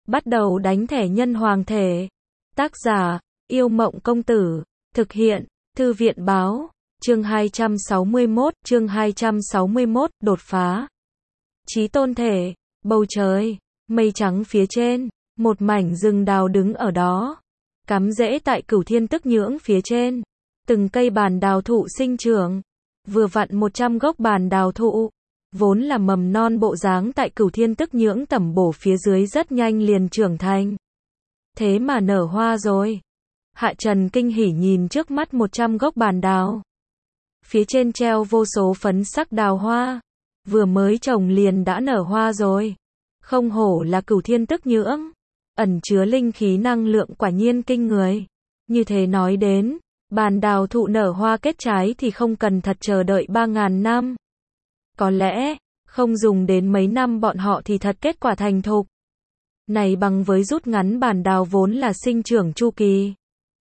Bắt đầu đánh thẻ nhân hoàng thể. Tác giả, Yêu Mộng Công Tử. Thực hiện, Thư viện Báo. Chương 261, đột phá. Chí tôn thể, bầu trời, mây trắng phía trên, một mảnh rừng đào đứng ở đó. Cắm rễ tại Cửu Thiên Tức Nhưỡng phía trên. Từng cây bàn đào thụ sinh trưởng. Vừa vặn 100 gốc bàn đào thụ. Vốn là mầm non bộ dáng tại Cửu Thiên Tức Nhưỡng tẩm bổ phía dưới rất nhanh liền trưởng thành. Thế mà nở hoa rồi. Hạ Trần kinh hỉ nhìn trước mắt 100 gốc bàn đào. Phía trên treo vô số phấn sắc đào hoa. Vừa mới trồng liền đã nở hoa rồi. Không hổ là Cửu Thiên Tức Nhưỡng. Ẩn chứa linh khí năng lượng quả nhiên kinh người. Như thế nói đến, bàn đào thụ nở hoa kết trái thì không cần thật chờ đợi 3.000 năm. Có lẽ, không dùng đến mấy năm bọn họ thì thật kết quả thành thục. Này bằng với rút ngắn bàn đào vốn là sinh trưởng chu kỳ.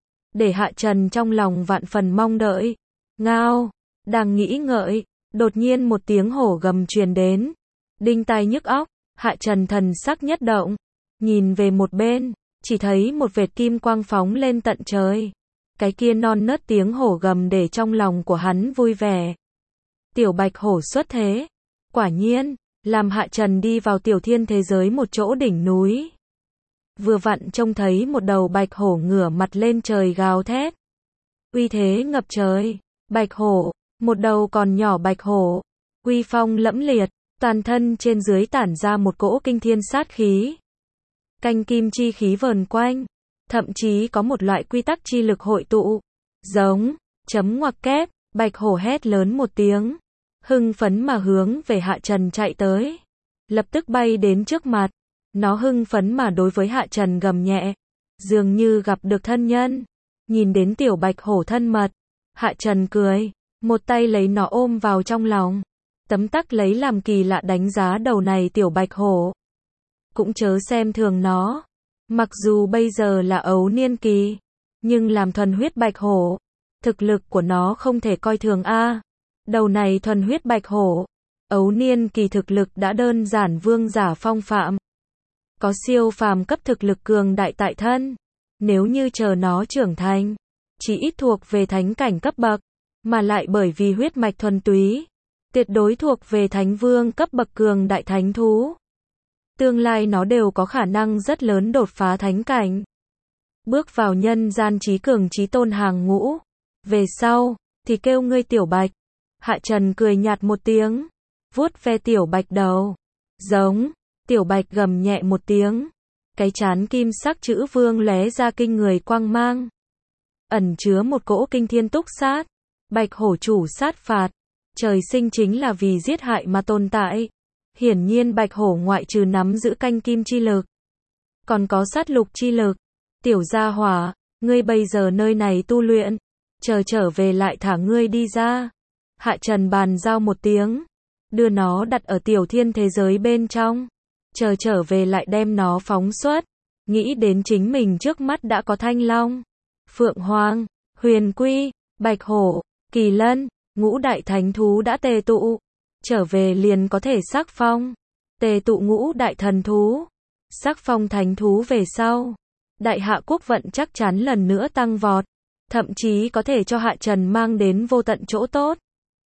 Để Hạ Trần trong lòng vạn phần mong đợi. Ngao, đang nghĩ ngợi, đột nhiên một tiếng hổ gầm truyền đến. Đinh tai nhức óc, Hạ Trần thần sắc nhất động. Nhìn về một bên, chỉ thấy một vệt kim quang phóng lên tận trời. Cái kia non nớt tiếng hổ gầm để trong lòng của hắn vui vẻ. Tiểu bạch hổ xuất thế. Quả nhiên, làm Hạ Trần đi vào tiểu thiên thế giới một chỗ đỉnh núi. Vừa vặn trông thấy một đầu bạch hổ ngửa mặt lên trời gào thét. Uy thế ngập trời. Bạch hổ, một đầu còn nhỏ bạch hổ. Uy phong lẫm liệt, toàn thân trên dưới tản ra một cỗ kinh thiên sát khí. Canh kim chi khí vờn quanh. Thậm chí có một loại quy tắc chi lực hội tụ. Giống, chấm ngoặc kép, bạch hổ hét lớn một tiếng. Hưng phấn mà hướng về Hạ Trần chạy tới. Lập tức bay đến trước mặt. Nó hưng phấn mà đối với Hạ Trần gầm nhẹ. Dường như gặp được thân nhân. Nhìn đến tiểu bạch hổ thân mật. Hạ Trần cười. Một tay lấy nó ôm vào trong lòng. Tấm tắc lấy làm kỳ lạ đánh giá đầu này tiểu bạch hổ. Cũng chớ xem thường nó. Mặc dù bây giờ là ấu niên kỳ. Nhưng làm thuần huyết bạch hổ. Thực lực của nó không thể coi thường a. Đầu này thuần huyết bạch hổ. Ấu niên kỳ thực lực đã đơn giản vương giả phong phạm. Có siêu phàm cấp thực lực cường đại tại thân. Nếu như chờ nó trưởng thành. Chỉ ít thuộc về thánh cảnh cấp bậc. Mà lại bởi vì huyết mạch thuần túy. Tuyệt đối thuộc về thánh vương cấp bậc cường đại thánh thú. Tương lai nó đều có khả năng rất lớn đột phá thánh cảnh. Bước vào nhân gian trí cường trí tôn hàng ngũ. Về sau, thì kêu ngươi tiểu bạch. Hạ Trần cười nhạt một tiếng. Vuốt ve tiểu bạch đầu. Giống, tiểu bạch gầm nhẹ một tiếng. Cái trán kim sắc chữ vương lóe ra kinh người quang mang. Ẩn chứa một cỗ kinh thiên túc sát. Bạch hổ chủ sát phạt. Trời sinh chính là vì giết hại mà tồn tại. Hiển nhiên bạch hổ ngoại trừ nắm giữ canh kim chi lực. Còn có sát lục chi lực. Tiểu gia hỏa, ngươi bây giờ nơi này tu luyện. Chờ trở về lại thả ngươi đi ra. Hạ Trần bàn giao một tiếng. Đưa nó đặt ở tiểu thiên thế giới bên trong. Chờ trở về lại đem nó phóng xuất. Nghĩ đến chính mình trước mắt đã có thanh long, phượng hoàng, huyền quy, bạch hổ, kỳ lân, ngũ đại thánh thú đã tề tụ. Trở về liền có thể sắc phong. Tề tụ ngũ đại thần thú. Sắc phong thánh thú về sau. Đại hạ quốc vận chắc chắn lần nữa tăng vọt. Thậm chí có thể cho Hạ Trần mang đến vô tận chỗ tốt.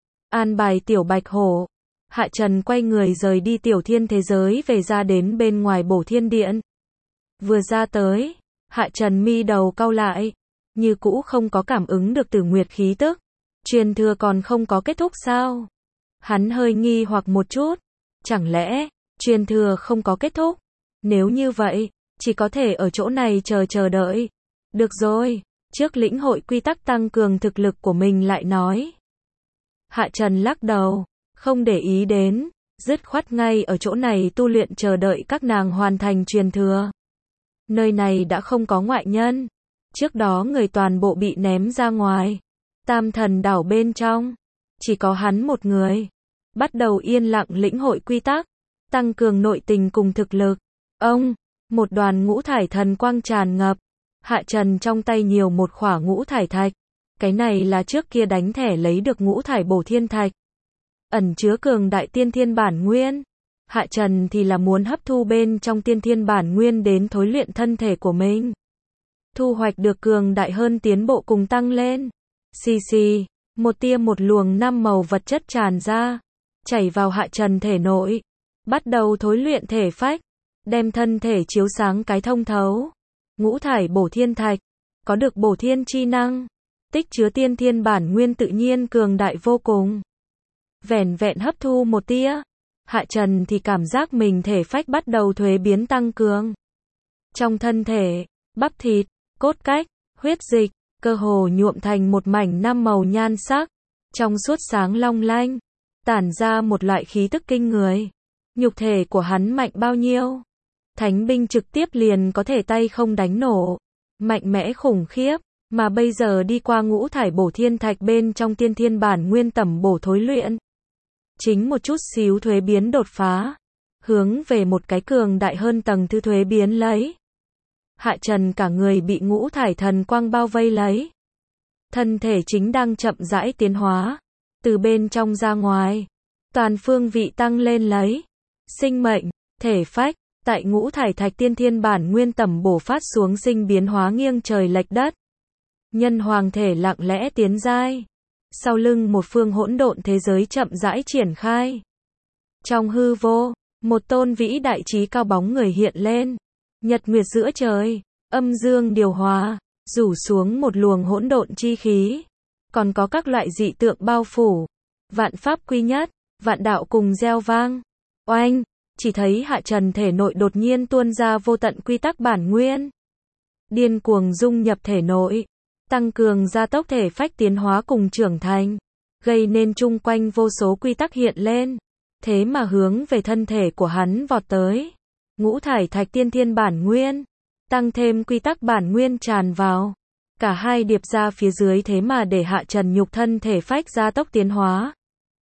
An bài tiểu bạch hổ. Hạ Trần quay người rời đi tiểu thiên thế giới về ra đến bên ngoài Bổ Thiên Điện. Vừa ra tới, Hạ Trần mi đầu cau lại. Như cũ không có cảm ứng được Tử Nguyệt khí tức. Truyền thừa còn không có kết thúc sao? Hắn hơi nghi hoặc một chút. Chẳng lẽ, truyền thừa không có kết thúc? Nếu như vậy, chỉ có thể ở chỗ này chờ đợi. Được rồi, trước lĩnh hội quy tắc tăng cường thực lực của mình lại nói. Hạ Trần lắc đầu, không để ý đến, dứt khoát ngay ở chỗ này tu luyện chờ đợi các nàng hoàn thành truyền thừa. Nơi này đã không có ngoại nhân. Trước đó người toàn bộ bị ném ra ngoài. Tam thần đảo bên trong. Chỉ có hắn một người. Bắt đầu yên lặng lĩnh hội quy tắc. Tăng cường nội tình cùng thực lực. Ông, một đoàn ngũ thải thần quang tràn ngập. Hạ Trần trong tay nhiều một khỏa ngũ thải thạch. Cái này là trước kia đánh thẻ lấy được ngũ thải bổ thiên thạch. Ẩn chứa cường đại tiên thiên bản nguyên. Hạ Trần thì là muốn hấp thu bên trong tiên thiên bản nguyên đến thối luyện thân thể của mình. Thu hoạch được cường đại hơn, tiến bộ cùng tăng lên. Xì xì, một tia một luồng 5 màu vật chất tràn ra, chảy vào Hạ Trần thể nội, bắt đầu thối luyện thể phách, đem thân thể chiếu sáng cái thông thấu. Ngũ thải bổ thiên thạch, có được bổ thiên chi năng, tích chứa tiên thiên bản nguyên tự nhiên cường đại vô cùng. Vẻn vẹn hấp thu một tia, Hạ Trần thì cảm giác mình thể phách bắt đầu thuế biến tăng cường. Trong thân thể, bắp thịt, cốt cách, huyết dịch, cơ hồ nhuộm thành một mảnh 5 màu nhan sắc, trong suốt sáng long lanh, tản ra một loại khí tức kinh người. Nhục thể của hắn mạnh bao nhiêu? Thánh binh trực tiếp liền có thể tay không đánh nổ, mạnh mẽ khủng khiếp, mà bây giờ đi qua ngũ thải bổ thiên thạch bên trong tiên thiên bản nguyên tẩm bổ thối luyện. Chính một chút xíu thuế biến đột phá, hướng về một cái cường đại hơn tầng thứ thuế biến lấy. Hạ Trần cả người bị ngũ thải thần quang bao vây lấy. Thân thể chính đang chậm rãi tiến hóa, từ bên trong ra ngoài, toàn phương vị tăng lên lấy. Sinh mệnh, thể phách, tại ngũ thải thạch tiên thiên bản nguyên tẩm bổ phát xuống sinh biến hóa nghiêng trời lệch đất. Nhân hoàng thể lặng lẽ tiến giai. Sau lưng một phương hỗn độn thế giới chậm rãi triển khai. Trong hư vô, một tôn vĩ đại trí cao bóng người hiện lên. Nhật nguyệt giữa trời, âm dương điều hòa, rủ xuống một luồng hỗn độn chi khí. Còn có các loại dị tượng bao phủ. Vạn pháp quy nhất, vạn đạo cùng reo vang. Oanh, chỉ thấy Hạ Trần thể nội đột nhiên tuôn ra vô tận quy tắc bản nguyên. Điên cuồng dung nhập thể nội, tăng cường gia tốc thể phách tiến hóa cùng trưởng thành, gây nên chung quanh vô số quy tắc hiện lên, thế mà hướng về thân thể của hắn vọt tới. Ngũ thải thạch tiên thiên bản nguyên, tăng thêm quy tắc bản nguyên tràn vào, cả hai điệp ra phía dưới thế mà để Hạ Trần nhục thân thể phách gia tốc tiến hóa.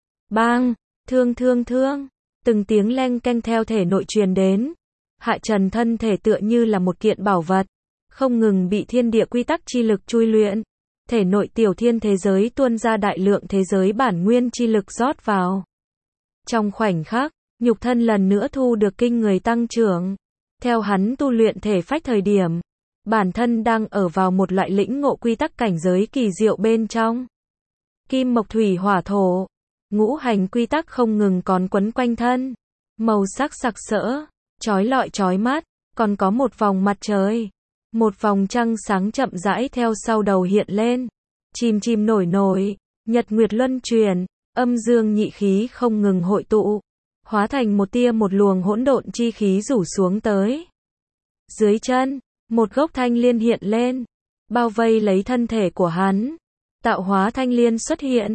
Bang, thương thương thương, từng tiếng leng keng theo thể nội truyền đến. Hạ Trần thân thể tựa như là một kiện bảo vật, không ngừng bị thiên địa quy tắc chi lực chui luyện. Thể nội tiểu thiên thế giới tuôn ra đại lượng thế giới bản nguyên chi lực rót vào. Trong khoảnh khắc, nhục thân lần nữa thu được kinh người tăng trưởng. Theo hắn tu luyện thể phách thời điểm, bản thân đang ở vào một loại lĩnh ngộ quy tắc cảnh giới kỳ diệu bên trong. Kim mộc thủy hỏa thổ, ngũ hành quy tắc không ngừng còn quấn quanh thân. Màu sắc sặc sỡ, chói lọi chói mắt, còn có một vòng mặt trời. Một vòng trăng sáng chậm rãi theo sau đầu hiện lên. Chìm chìm nổi nổi, nhật nguyệt luân chuyển, âm dương nhị khí không ngừng hội tụ, hóa thành một tia một luồng hỗn độn chi khí rủ xuống tới. Dưới chân, một gốc thanh liên hiện lên, bao vây lấy thân thể của hắn. Tạo hóa thanh liên xuất hiện,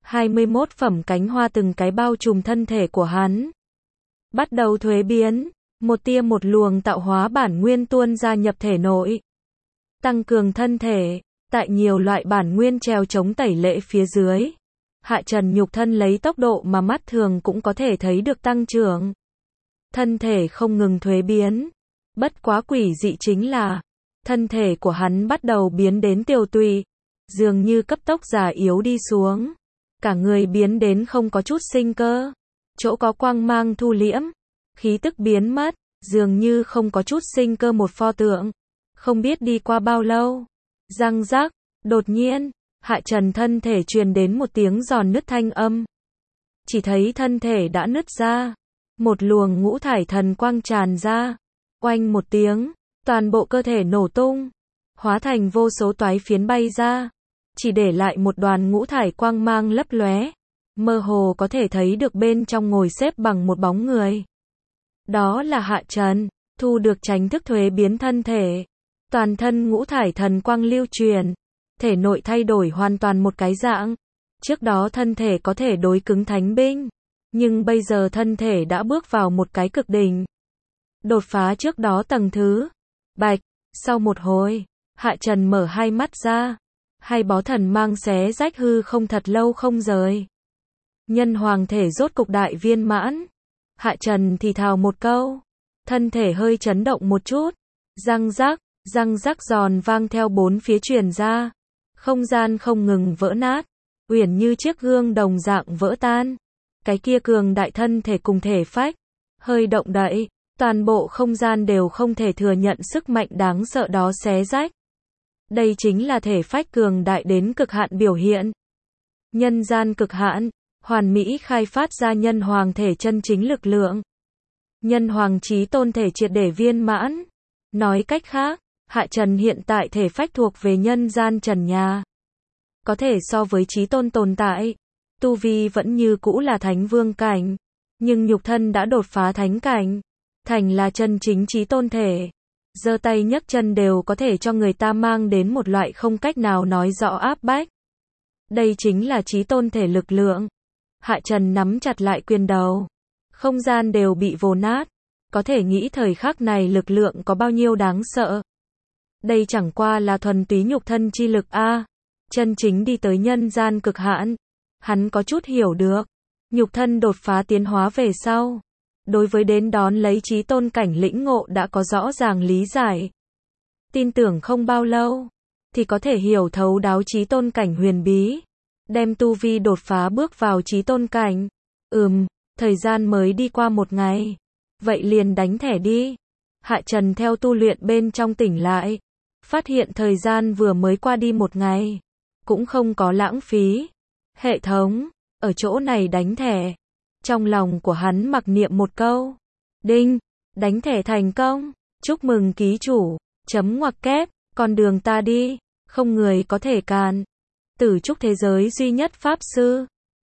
21 phẩm cánh hoa từng cái bao trùm thân thể của hắn. Bắt đầu thuế biến, một tia một luồng tạo hóa bản nguyên tuôn ra nhập thể nội. Tăng cường thân thể, tại nhiều loại bản nguyên treo chống tẩy lễ phía dưới. Hạ Trần nhục thân lấy tốc độ mà mắt thường cũng có thể thấy được tăng trưởng. Thân thể không ngừng thuế biến. Bất quá quỷ dị chính là, thân thể của hắn bắt đầu biến đến tiều tụy, dường như cấp tốc già yếu đi xuống. Cả người biến đến không có chút sinh cơ. Chỗ có quang mang thu liễm, khí tức biến mất, dường như không có chút sinh cơ một pho tượng. Không biết đi qua bao lâu. Răng rắc, đột nhiên, Hạ Trần thân thể truyền đến một tiếng giòn nứt thanh âm. Chỉ thấy thân thể đã nứt ra. Một luồng ngũ thải thần quang tràn ra. Oanh một tiếng, toàn bộ cơ thể nổ tung. Hóa thành vô số toái phiến bay ra. Chỉ để lại một đoàn ngũ thải quang mang lấp lóe. Mơ hồ có thể thấy được bên trong ngồi xếp bằng một bóng người. Đó là Hạ Trần, thu được chánh thức thuế biến thân thể. Toàn thân ngũ thải thần quang lưu truyền. Thể nội thay đổi hoàn toàn một cái dạng. Trước đó thân thể có thể đối cứng thánh binh. Nhưng bây giờ thân thể đã bước vào một cái cực đỉnh. Đột phá trước đó tầng thứ. Bạch, sau một hồi, Hạ Trần mở hai mắt ra. Hai bó thần mang xé rách hư không thật lâu không rời. Nhân hoàng thể rốt cục đại viên mãn. Hạ Trần thì thào một câu. Thân thể hơi chấn động một chút. Răng rắc giòn vang theo bốn phía truyền ra. Không gian không ngừng vỡ nát. Uyển như chiếc gương đồng dạng vỡ tan. Cái kia cường đại thân thể cùng thể phách. hơi động đậy, toàn bộ không gian đều không thể thừa nhận sức mạnh đáng sợ đó xé rách. Đây chính là thể phách cường đại đến cực hạn biểu hiện. Nhân gian cực hạn, hoàn mỹ khai phát ra nhân hoàng thể chân chính lực lượng. Nhân hoàng chí tôn thể triệt để viên mãn. Nói cách khác, Hạ Trần hiện tại thể phách thuộc về nhân gian trần nhà. Có thể so với chí tôn tồn tại. Tu vi vẫn như cũ là thánh vương cảnh. Nhưng nhục thân đã đột phá thánh cảnh. Thành là chân chính chí tôn thể. Giơ tay nhấc chân đều có thể cho người ta mang đến một loại không cách nào nói rõ áp bách. Đây chính là chí tôn thể lực lượng. Hạ Trần nắm chặt lại quyền đầu. Không gian đều bị vồ nát. Có thể nghĩ thời khắc này lực lượng có bao nhiêu đáng sợ. Đây chẳng qua là thuần túy nhục thân chi lực a. Chân chính đi tới nhân gian cực hạn. Hắn có chút hiểu được. Nhục thân đột phá tiến hóa về sau. Đối với đến đón lấy chí tôn cảnh lĩnh ngộ đã có rõ ràng lý giải. Tin tưởng không bao lâu. Thì có thể hiểu thấu đáo chí tôn cảnh huyền bí. Đem tu vi đột phá bước vào chí tôn cảnh. Thời gian mới đi qua một ngày. Vậy liền đánh thẻ đi. Hạ Trần theo tu luyện bên trong tỉnh lại. Phát hiện thời gian vừa mới qua đi một ngày. Cũng không có lãng phí. Hệ thống, ở chỗ này đánh thẻ. Trong lòng của hắn mặc niệm một câu. Đinh, đánh thẻ thành công. Chúc mừng ký chủ. Chấm ngoặc kép, con đường ta đi. Không người có thể cản. Tử trúc thế giới duy nhất pháp sư.